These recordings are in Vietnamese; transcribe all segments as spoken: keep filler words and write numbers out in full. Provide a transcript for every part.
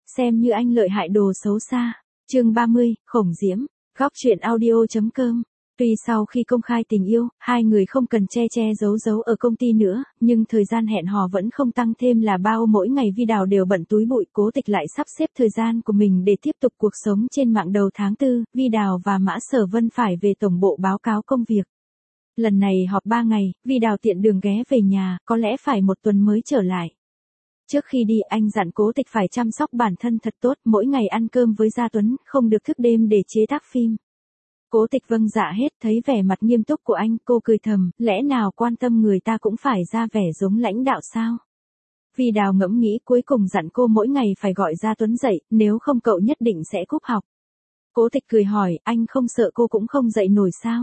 xem như anh lợi hại đồ xấu xa. Chương ba mươi, Khổng Diễm, góc truyện audio.com. Tuy sau khi công khai tình yêu, hai người không cần che che giấu giấu ở công ty nữa, nhưng thời gian hẹn hò vẫn không tăng thêm là bao. Mỗi ngày Vi Đào đều bận túi bụi, Cố Tịch lại sắp xếp thời gian của mình để tiếp tục cuộc sống trên mạng. Đầu tháng tư, Vi Đào và Mã Sở Vân phải về tổng bộ báo cáo công việc. Lần này họp ba ngày, Vi Đào tiện đường ghé về nhà, có lẽ phải một tuần mới trở lại. Trước khi đi anh dặn Cố Tịch phải chăm sóc bản thân thật tốt, mỗi ngày ăn cơm với Gia Tuấn, không được thức đêm để chế tác phim. Cố Tịch vâng dạ hết, thấy vẻ mặt nghiêm túc của anh, cô cười thầm, lẽ nào quan tâm người ta cũng phải ra vẻ giống lãnh đạo sao? Vi Đào ngẫm nghĩ, cuối cùng dặn cô mỗi ngày phải gọi Gia Tuấn dậy, nếu không cậu nhất định sẽ cúp học. Cố Tịch cười hỏi, anh không sợ cô cũng không dậy nổi sao?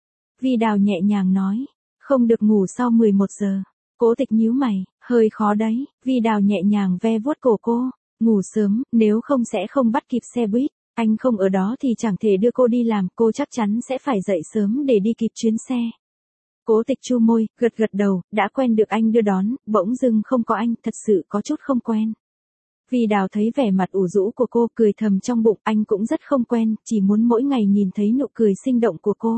Vi Đào nhẹ nhàng nói, không được ngủ sau mười một giờ. Cố Tịch nhíu mày, hơi khó đấy. Vi Đào nhẹ nhàng ve vuốt cổ cô, ngủ sớm, nếu không sẽ không bắt kịp xe buýt. Anh không ở đó thì chẳng thể đưa cô đi làm, cô chắc chắn sẽ phải dậy sớm để đi kịp chuyến xe. Cố Tịch chu môi, gật gật đầu, đã quen được anh đưa đón, bỗng dưng không có anh, thật sự có chút không quen. Vi Đào thấy vẻ mặt ủ rũ của cô, cười thầm trong bụng, anh cũng rất không quen, chỉ muốn mỗi ngày nhìn thấy nụ cười sinh động của cô.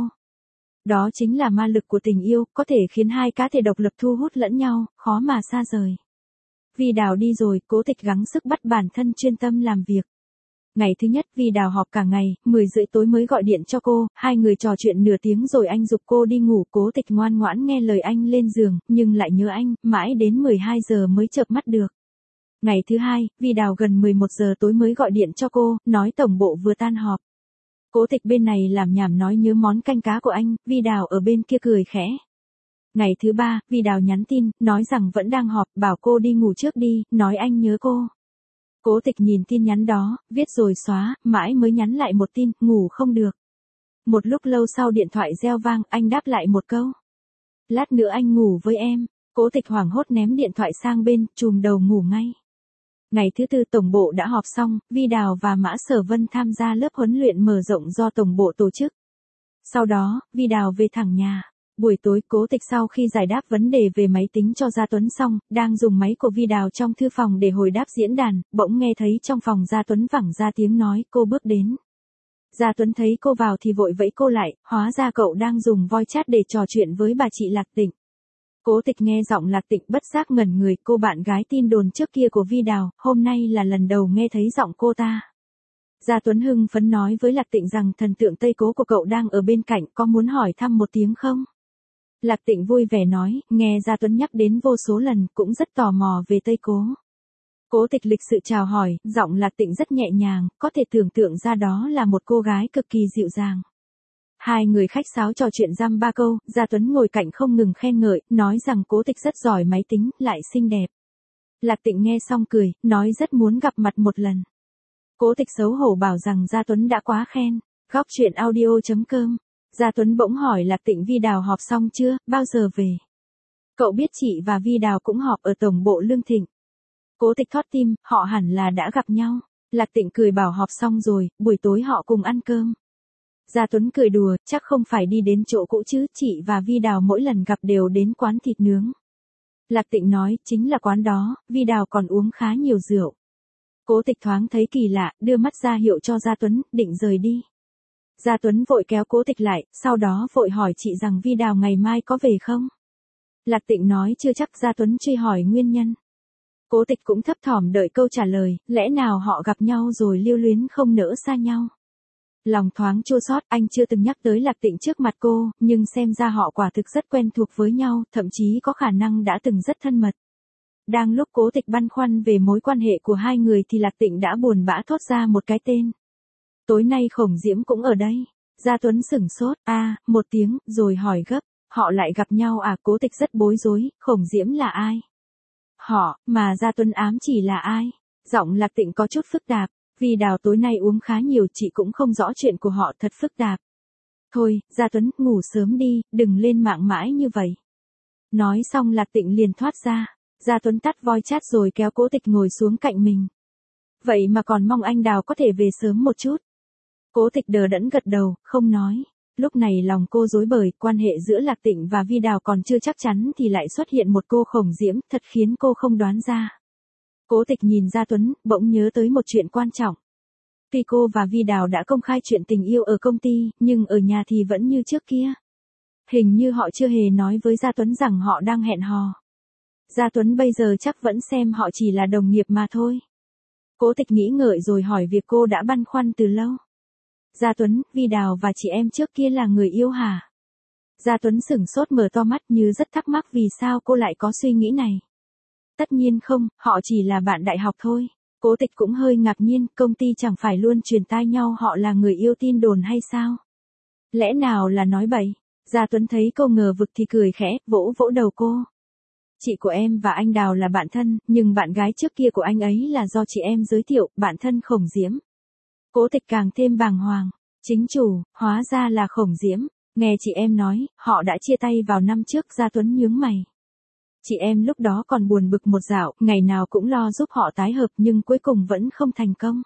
Đó chính là ma lực của tình yêu, có thể khiến hai cá thể độc lập thu hút lẫn nhau, khó mà xa rời. Vi Đào đi rồi, Cố Tịch gắng sức bắt bản thân chuyên tâm làm việc. Ngày thứ nhất Vi Đào họp cả ngày, mười rưỡi tối mới gọi điện cho cô, hai người trò chuyện nửa tiếng rồi anh giục cô đi ngủ. Cố Tịch ngoan ngoãn nghe lời anh lên giường, nhưng lại nhớ anh, mãi đến mười hai giờ mới chợp mắt được. Ngày thứ hai, Vi Đào gần mười một giờ tối mới gọi điện cho cô, nói tổng bộ vừa tan họp. Cố Tịch bên này làm nhảm nói nhớ món canh cá của anh, Vi Đào ở bên kia cười khẽ. Ngày thứ ba, Vi Đào nhắn tin, nói rằng vẫn đang họp, bảo cô đi ngủ trước đi, nói anh nhớ cô. Cố Tịch nhìn tin nhắn đó, viết rồi xóa, mãi mới nhắn lại một tin, ngủ không được. Một lúc lâu sau điện thoại reo vang, anh đáp lại một câu. Lát nữa anh ngủ với em. Cố Tịch hoảng hốt ném điện thoại sang bên, chùm đầu ngủ ngay. Ngày thứ tư tổng bộ đã họp xong, Vi Đào và Mã Sở Vân tham gia lớp huấn luyện mở rộng do tổng bộ tổ chức. Sau đó, Vi Đào về thẳng nhà. Buổi tối, Cố Tịch sau khi giải đáp vấn đề về máy tính cho Gia Tuấn xong, đang dùng máy của Vi Đào trong thư phòng để hồi đáp diễn đàn, bỗng nghe thấy trong phòng Gia Tuấn vẳng ra tiếng nói, cô bước đến. Gia Tuấn thấy cô vào thì vội vẫy cô lại, hóa ra cậu đang dùng voice chat để trò chuyện với bà chị Lạc Tịnh. Cố Tịch nghe giọng Lạc Tịnh bất giác ngẩn người, cô bạn gái tin đồn trước kia của Vi Đào, hôm nay là lần đầu nghe thấy giọng cô ta. Gia Tuấn hưng phấn nói với Lạc Tịnh rằng thần tượng Tây Cố của cậu đang ở bên cạnh, có muốn hỏi thăm một tiếng không? Lạc Tịnh vui vẻ nói, nghe Gia Tuấn nhắc đến vô số lần, cũng rất tò mò về Tây Cố. Cố Tịch lịch sự chào hỏi, giọng Lạc Tịnh rất nhẹ nhàng, có thể tưởng tượng ra đó là một cô gái cực kỳ dịu dàng. Hai người khách sáo trò chuyện dăm ba câu, Gia Tuấn ngồi cạnh không ngừng khen ngợi, nói rằng Cố Tịch rất giỏi máy tính, lại xinh đẹp. Lạc Tịnh nghe xong cười, nói rất muốn gặp mặt một lần. Cố Tịch xấu hổ bảo rằng Gia Tuấn đã quá khen. Góc truyện audio.com. Gia Tuấn bỗng hỏi Lạc Tịnh, Vi Đào họp xong chưa, bao giờ về? Cậu biết chị và Vi Đào cũng họp ở tổng bộ Lương Thịnh. Cố Tịch thót tim, họ hẳn là đã gặp nhau. Lạc Tịnh cười bảo họp xong rồi, buổi tối họ cùng ăn cơm. Gia Tuấn cười đùa, chắc không phải đi đến chỗ cũ chứ, chị và Vi Đào mỗi lần gặp đều đến quán thịt nướng. Lạc Tịnh nói, chính là quán đó, Vi Đào còn uống khá nhiều rượu. Cố Tịch thoáng thấy kỳ lạ, đưa mắt ra hiệu cho Gia Tuấn, định rời đi. Gia Tuấn vội kéo Cố Tịch lại, sau đó vội hỏi chị rằng Vi Đào ngày mai có về không? Lạc Tịnh nói chưa chắc. Gia Tuấn truy hỏi nguyên nhân. Cố Tịch cũng thấp thỏm đợi câu trả lời, lẽ nào họ gặp nhau rồi lưu luyến không nỡ xa nhau. Lòng thoáng chua xót, anh chưa từng nhắc tới Lạc Tịnh trước mặt cô, nhưng xem ra họ quả thực rất quen thuộc với nhau, thậm chí có khả năng đã từng rất thân mật. Đang lúc Cố Tịch băn khoăn về mối quan hệ của hai người thì Lạc Tịnh đã buồn bã thốt ra một cái tên. Tối nay Khổng Diễm cũng ở đây. Gia Tuấn sửng sốt, a, à, một tiếng, rồi hỏi gấp, họ lại gặp nhau à? Cố Tịch rất bối rối, Khổng Diễm là ai? Họ, mà Gia Tuấn ám chỉ là ai? Giọng Lạc Tịnh có chút phức tạp, Vi Đào tối nay uống khá nhiều, chị cũng không rõ chuyện của họ, thật phức tạp. Thôi, Gia Tuấn, ngủ sớm đi, đừng lên mạng mãi như vậy. Nói xong Lạc Tịnh liền thoát ra. Gia Tuấn tắt voice chat rồi kéo Cố Tịch ngồi xuống cạnh mình. Vậy mà còn mong anh Đào có thể về sớm một chút. Cố Tịch đờ đẫn gật đầu, không nói. Lúc này lòng cô rối bời, quan hệ giữa Lạc Tịnh và Vi Đào còn chưa chắc chắn thì lại xuất hiện một cô Khổng Diễm, thật khiến cô không đoán ra. Cố Tịch nhìn Gia Tuấn, bỗng nhớ tới một chuyện quan trọng. Tuy cô và Vi Đào đã công khai chuyện tình yêu ở công ty, nhưng ở nhà thì vẫn như trước kia. Hình như họ chưa hề nói với Gia Tuấn rằng họ đang hẹn hò. Gia Tuấn bây giờ chắc vẫn xem họ chỉ là đồng nghiệp mà thôi. Cố Tịch nghĩ ngợi rồi hỏi việc cô đã băn khoăn từ lâu. Gia Tuấn, Vi Đào và chị em trước kia là người yêu hả? Gia Tuấn sửng sốt mở to mắt như rất thắc mắc vì sao cô lại có suy nghĩ này. Tất nhiên không, họ chỉ là bạn đại học thôi. Cố Tịch cũng hơi ngạc nhiên, công ty chẳng phải luôn truyền tai nhau họ là người yêu tin đồn hay sao? Lẽ nào là nói bậy? Gia Tuấn thấy cô ngờ vực thì cười khẽ, vỗ vỗ đầu cô. Chị của em và anh Đào là bạn thân, nhưng bạn gái trước kia của anh ấy là do chị em giới thiệu, bạn thân Khổng Diễm. Cố Tịch càng thêm bàng hoàng. Chính chủ, hóa ra là Khổng Diễm. Nghe chị em nói, họ đã chia tay vào năm trước. Gia Tuấn nhướng mày. Chị em lúc đó còn buồn bực một dạo, ngày nào cũng lo giúp họ tái hợp nhưng cuối cùng vẫn không thành công.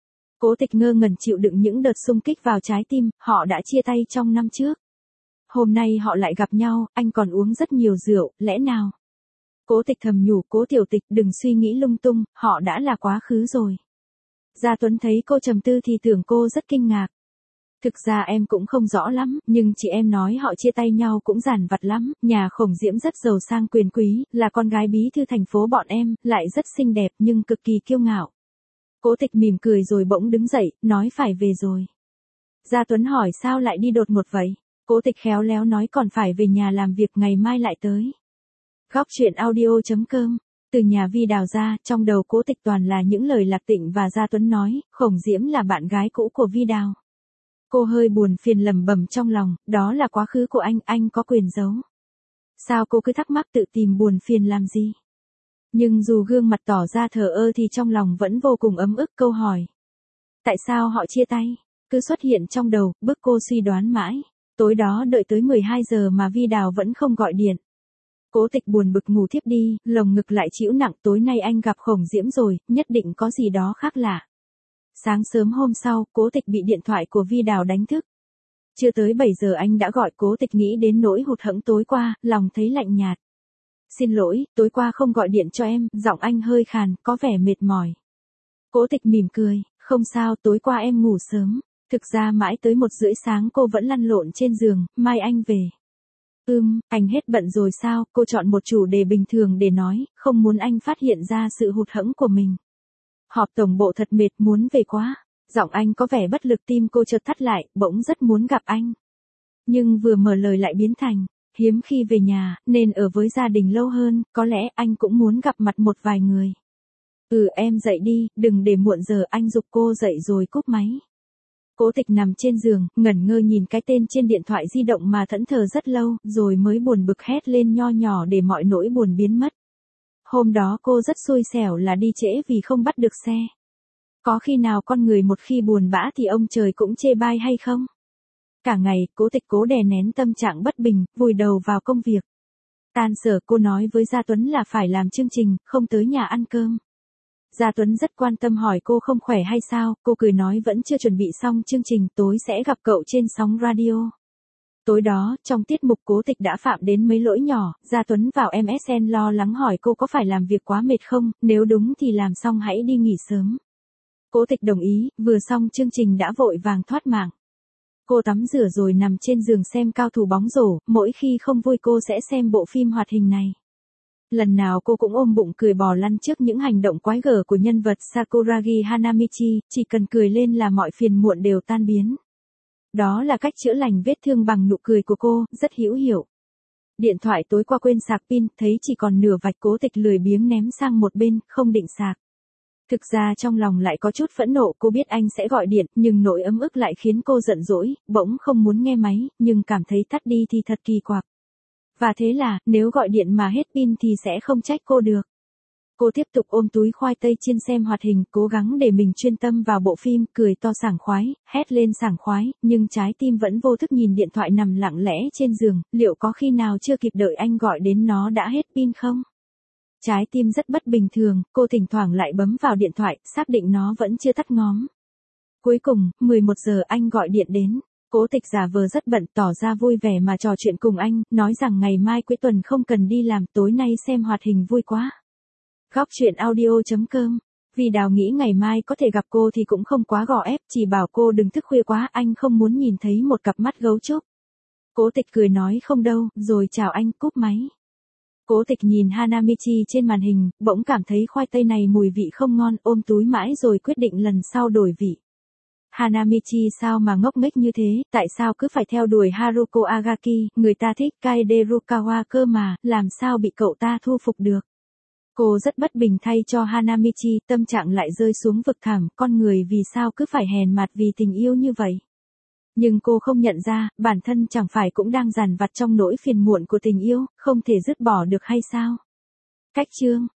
Cố Tịch ngơ ngẩn chịu đựng những đợt xung kích vào trái tim, họ đã chia tay trong năm trước. Hôm nay họ lại gặp nhau, anh còn uống rất nhiều rượu, lẽ nào? Cố Tịch thầm nhủ, Cố Tiểu Tịch đừng suy nghĩ lung tung, họ đã là quá khứ rồi. Gia Tuấn thấy cô trầm tư thì tưởng cô rất kinh ngạc. Thực ra em cũng không rõ lắm, nhưng chị em nói họ chia tay nhau cũng giản vặt lắm, nhà Khổng Diễm rất giàu sang quyền quý, là con gái bí thư thành phố bọn em, lại rất xinh đẹp nhưng cực kỳ kiêu ngạo. Cố Tịch mỉm cười rồi bỗng đứng dậy, nói phải về rồi. Gia Tuấn hỏi sao lại đi đột ngột vậy? Cố Tịch khéo léo nói còn phải về nhà làm việc, ngày mai lại tới. Góc truyện audio chấm com. Từ nhà Vi Đào ra, trong đầu Cố Tịch toàn là những lời Lạc Tịnh và Gia Tuấn nói, Khổng Diễm là bạn gái cũ của Vi Đào. Cô hơi buồn phiền lẩm bẩm trong lòng, đó là quá khứ của anh, anh có quyền giấu. Sao cô cứ thắc mắc tự tìm buồn phiền làm gì? Nhưng dù gương mặt tỏ ra thờ ơ thì trong lòng vẫn vô cùng ấm ức. Câu hỏi tại sao họ chia tay cứ xuất hiện trong đầu, bức cô suy đoán mãi. Tối đó đợi tới mười hai giờ mà Vi Đào vẫn không gọi điện. Cố Tịch buồn bực ngủ thiếp đi, lồng ngực lại chịu nặng. Tối nay anh gặp Khổng Diễm rồi, nhất định có gì đó khác lạ. Sáng sớm hôm sau, Cố Tịch bị điện thoại của Vi Đào đánh thức. Chưa tới bảy giờ anh đã gọi. Cố Tịch nghĩ đến nỗi hụt hẫng tối qua, lòng thấy lạnh nhạt. Xin lỗi, tối qua không gọi điện cho em, giọng anh hơi khàn, có vẻ mệt mỏi. Cố Tịch mỉm cười, không sao, tối qua em ngủ sớm. Thực ra mãi tới một rưỡi sáng cô vẫn lăn lộn trên giường, mai anh về. Ừm, anh hết bận rồi sao? Cô chọn một chủ đề bình thường để nói, không muốn anh phát hiện ra sự hụt hẫng của mình. Họp tổng bộ thật mệt, muốn về quá. Giọng anh có vẻ bất lực, tim cô chợt thắt lại, bỗng rất muốn gặp anh. Nhưng vừa mở lời lại biến thành, hiếm khi về nhà, nên ở với gia đình lâu hơn, có lẽ anh cũng muốn gặp mặt một vài người. Ừ em dậy đi, đừng để muộn giờ. Anh giục cô dậy rồi cúp máy. Cố Tịch nằm trên giường, ngẩn ngơ nhìn cái tên trên điện thoại di động mà thẫn thờ rất lâu, rồi mới buồn bực hét lên nho nhỏ để mọi nỗi buồn biến mất. Hôm đó cô rất xui xẻo là đi trễ vì không bắt được xe. Có khi nào con người một khi buồn bã thì ông trời cũng chê bai hay không? Cả ngày, Cố Tịch cố đè nén tâm trạng bất bình, vùi đầu vào công việc. Tan sở cô nói với Gia Tuấn là phải làm chương trình, không tới nhà ăn cơm. Gia Tuấn rất quan tâm hỏi cô không khỏe hay sao, cô cười nói vẫn chưa chuẩn bị xong chương trình, tối sẽ gặp cậu trên sóng radio. Tối đó, trong tiết mục Cố Tịch đã phạm đến mấy lỗi nhỏ, Gia Tuấn vào em ét en lo lắng hỏi cô có phải làm việc quá mệt không, nếu đúng thì làm xong hãy đi nghỉ sớm. Cố Tịch đồng ý, vừa xong chương trình đã vội vàng thoát mạng. Cô tắm rửa rồi nằm trên giường xem cao thủ bóng rổ, mỗi khi không vui cô sẽ xem bộ phim hoạt hình này. Lần nào cô cũng ôm bụng cười bò lăn trước những hành động quái gở của nhân vật Sakuragi Hanamichi, chỉ cần cười lên là mọi phiền muộn đều tan biến. Đó là cách chữa lành vết thương bằng nụ cười của cô, rất hữu hiệu. Điện thoại tối qua quên sạc pin, thấy chỉ còn nửa vạch. Cố Tịch lười biếng ném sang một bên, không định sạc. Thực ra trong lòng lại có chút phẫn nộ, cô biết anh sẽ gọi điện, nhưng nỗi ấm ức lại khiến cô giận dỗi, bỗng không muốn nghe máy, nhưng cảm thấy tắt đi thì thật kỳ quặc. Và thế là, nếu gọi điện mà hết pin thì sẽ không trách cô được. Cô tiếp tục ôm túi khoai tây chiên xem hoạt hình, cố gắng để mình chuyên tâm vào bộ phim, cười to sảng khoái, hét lên sảng khoái, nhưng trái tim vẫn vô thức nhìn điện thoại nằm lặng lẽ trên giường, liệu có khi nào chưa kịp đợi anh gọi đến nó đã hết pin không? Trái tim rất bất bình thường, cô thỉnh thoảng lại bấm vào điện thoại, xác định nó vẫn chưa tắt ngóm. Cuối cùng, mười một giờ anh gọi điện đến. Cố Tịch giả vờ rất bận, tỏ ra vui vẻ mà trò chuyện cùng anh, nói rằng ngày mai cuối tuần không cần đi làm, tối nay xem hoạt hình vui quá. Góc chuyện audio chấm com. Vì Đào nghĩ ngày mai có thể gặp cô thì cũng không quá gò ép, chỉ bảo cô đừng thức khuya quá, anh không muốn nhìn thấy một cặp mắt gấu trúc. Cố Tịch cười nói không đâu, rồi chào anh, cúp máy. Cố Tịch nhìn Hanamichi trên màn hình, bỗng cảm thấy khoai tây này mùi vị không ngon, ôm túi mãi rồi quyết định lần sau đổi vị. Hanamichi sao mà ngốc nghếch như thế, tại sao cứ phải theo đuổi Haruko Agaki, người ta thích Kaede Rukawa cơ mà, làm sao bị cậu ta thu phục được. Cô rất bất bình thay cho Hanamichi, tâm trạng lại rơi xuống vực thẳm, con người vì sao cứ phải hèn mặt vì tình yêu như vậy. Nhưng cô không nhận ra, bản thân chẳng phải cũng đang dằn vặt trong nỗi phiền muộn của tình yêu, không thể dứt bỏ được hay sao? Cách chương